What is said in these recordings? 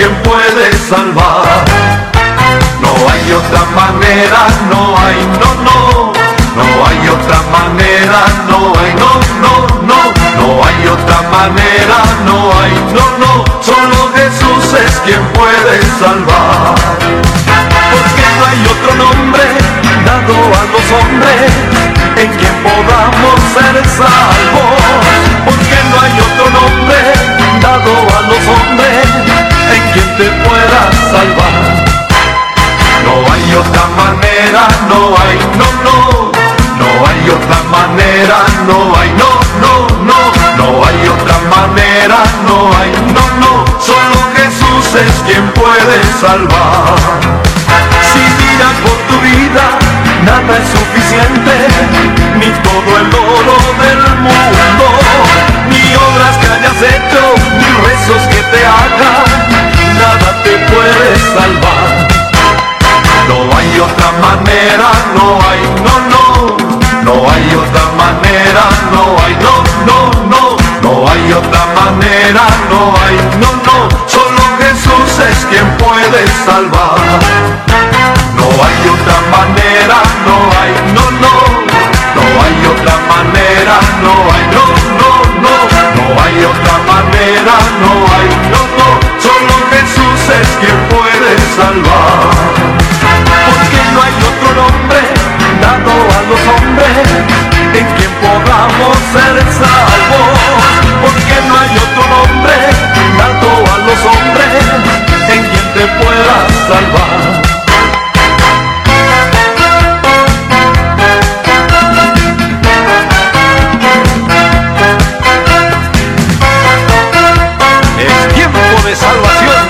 quien puede salvar. No hay otra manera, no hay, no hay otra manera, no hay, no hay otra manera, no hay, solo Jesús es quien puede salvar. Porque no hay otro nombre dado a los hombres en quien podamos ser salvos. Porque no hay otro nombre dado a los hombres en quien te pueda salvar. No hay otra manera, no hay, no hay otra manera, no hay, no hay otra manera, no hay, solo Jesús es quien puede salvar. Si miras por tu vida, nada es suficiente, ni todo el oro del mundo, ni obras que hayas hecho, ni rezos que te hagan, nada te puede salvar. No hay otra manera, no hay, no hay otra manera, no hay, no hay otra manera, no hay, solo Jesús es quien puede salvar. No hay otra manera, no hay, no hay otra manera, no hay, no hay otra manera, no hay, solo Jesús es quien puede salvar. Porque no hay otro nombre dado a los hombres en quien podamos ser salvos. Porque no hay otro nombre dado a los hombres en quien te pueda salvar. Es tiempo de salvación.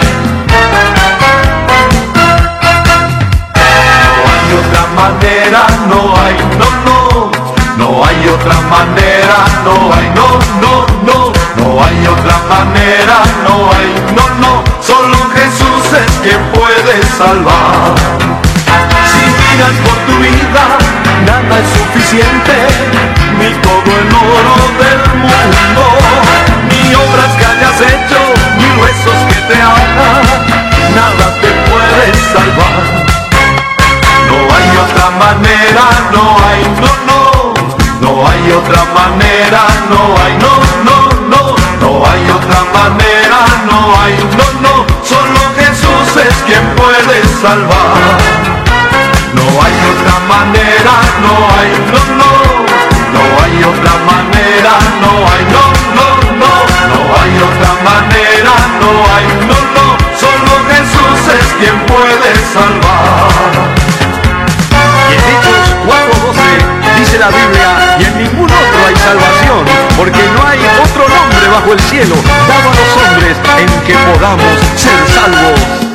No hay, no hay otra manera, no hay, no hay otra manera, no hay, solo Jesús es quien puede salvar. Si miras por tu vida, nada es suficiente, ni todo el oro del mundo, ni obras que hayas hecho, ni rezos que te hagan, nada te puede salvar. No hay otra manera, no hay, no hay otra manera, no hay, no hay otra manera, no hay, solo Jesús es quien puede salvar. No hay otra manera, no hay, no hay otra manera, no hay, no hay otra manera, no hay, solo Jesús es quien puede salvar. Y en Hechos 4:12 dice la Biblia: y en ningún otro hay salvación, porque no hay otro nombre bajo el cielo dado a los hombres en que podamos ser salvos.